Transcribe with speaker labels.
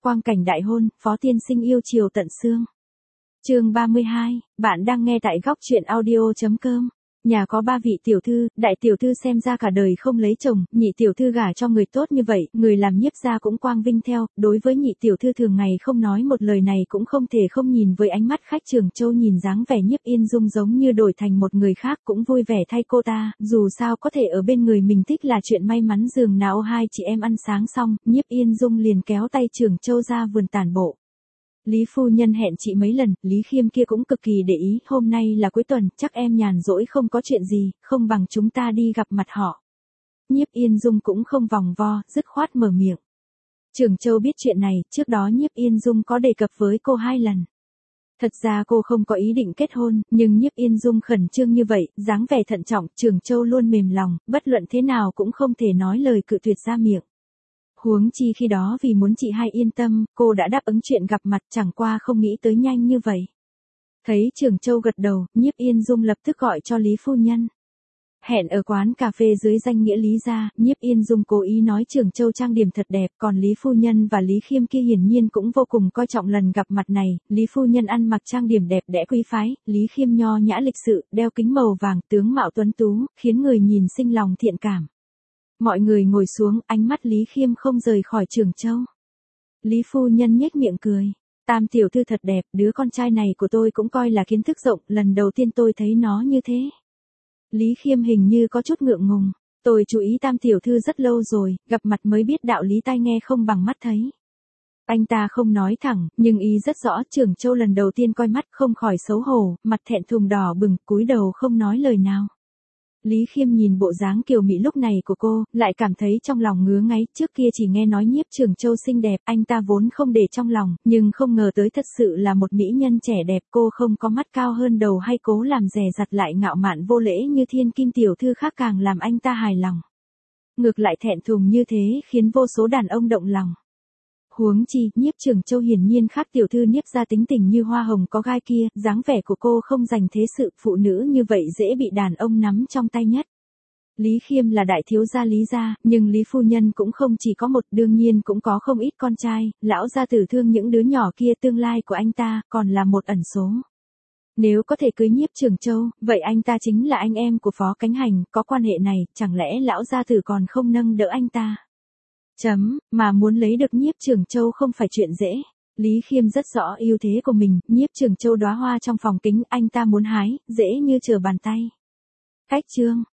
Speaker 1: quang cảnh đại hôn, Phó tiên sinh yêu chiều tận xương. Chương 32, bạn đang nghe tại góc truyện audio.com. Nhà có 3 vị tiểu thư, đại tiểu thư xem ra cả đời không lấy chồng, nhị tiểu thư gả cho người tốt như vậy, người làm nhiếp gia cũng quang vinh theo, đối với nhị tiểu thư thường ngày không nói một lời này cũng không thể không nhìn với ánh mắt khách Trường Châu, nhìn dáng vẻ Nhiếp Yên Dung giống như đổi thành một người khác, cũng vui vẻ thay cô ta, dù sao có thể ở bên người mình thích là chuyện may mắn. Giường nào hai chị em ăn sáng xong, Nhiếp Yên Dung liền kéo tay Trường Châu ra vườn tản bộ. Lý phu nhân hẹn chị mấy lần, Lý Khiêm kia cũng cực kỳ để ý, hôm nay là cuối tuần, chắc em nhàn rỗi không có chuyện gì, không bằng chúng ta đi gặp mặt họ. Nhiếp Yên Dung cũng không vòng vo, dứt khoát mở miệng. Trường Châu biết chuyện này, trước đó Nhiếp Yên Dung có đề cập với cô 2 lần. Thật ra cô không có ý định kết hôn, nhưng Nhiếp Yên Dung khẩn trương như vậy, dáng vẻ thận trọng, Trường Châu luôn mềm lòng, bất luận thế nào cũng không thể nói lời cự tuyệt ra miệng. Huống chi khi đó vì muốn chị hai yên tâm, cô đã đáp ứng chuyện gặp mặt, chẳng qua không nghĩ tới nhanh như vậy. Thấy Trường Châu gật đầu, Nhiếp Yên Dung lập tức gọi cho Lý phu nhân. Hẹn ở quán cà phê dưới danh nghĩa Lý gia, Nhiếp Yên Dung cố ý nói Trường Châu trang điểm thật đẹp, còn Lý phu nhân và Lý Khiêm kia hiển nhiên cũng vô cùng coi trọng lần gặp mặt này. Lý phu nhân ăn mặc trang điểm đẹp đẽ quý phái, Lý Khiêm nho nhã lịch sự, đeo kính màu vàng, tướng mạo tuấn tú, khiến người nhìn sinh lòng thiện cảm. Mọi người ngồi xuống, ánh mắt Lý Khiêm không rời khỏi Trường Châu. Lý phu nhân nhếch miệng cười. Tam tiểu thư thật đẹp, đứa con trai này của tôi cũng coi là kiến thức rộng, lần đầu tiên tôi thấy nó như thế. Lý Khiêm hình như có chút ngượng ngùng. Tôi chú ý Tam tiểu thư rất lâu rồi, gặp mặt mới biết đạo lý tai nghe không bằng mắt thấy. Anh ta không nói thẳng, nhưng ý rất rõ. Trường Châu lần đầu tiên coi mắt không khỏi xấu hổ, mặt thẹn thùng đỏ bừng, cúi đầu không nói lời nào. Lý Khiêm nhìn bộ dáng kiều mị lúc này của cô, lại cảm thấy trong lòng ngứa ngáy, trước kia chỉ nghe nói Nhiếp Trường Châu xinh đẹp, anh ta vốn không để trong lòng, nhưng không ngờ tới thật sự là một mỹ nhân trẻ đẹp. Cô không có mắt cao hơn đầu hay cố làm dè dặt lại ngạo mạn vô lễ như thiên kim tiểu thư khác càng làm anh ta hài lòng. Ngược lại thẹn thùng như thế khiến vô số đàn ông động lòng. Huống chi, Nhiếp Trường Châu hiển nhiên khác tiểu thư Nhiếp gia tính tình như hoa hồng có gai kia, dáng vẻ của cô không dành thế sự, phụ nữ như vậy dễ bị đàn ông nắm trong tay nhất. Lý Khiêm là đại thiếu gia Lý gia, nhưng Lý phu nhân cũng không chỉ có một, đương nhiên cũng có không ít con trai, lão gia tử thương những đứa nhỏ kia, tương lai của anh ta còn là một ẩn số. Nếu có thể cưới Nhiếp Trường Châu, vậy anh ta chính là anh em của Phó Cánh Hành, có quan hệ này, chẳng lẽ lão gia tử còn không nâng đỡ anh ta? Mà muốn lấy được Nhiếp Trường Châu không phải chuyện dễ. Lý Khiêm rất rõ ưu thế của mình, Nhiếp Trường Châu đóa hoa trong phòng kính anh ta muốn hái, dễ như trở bàn tay. Cách chương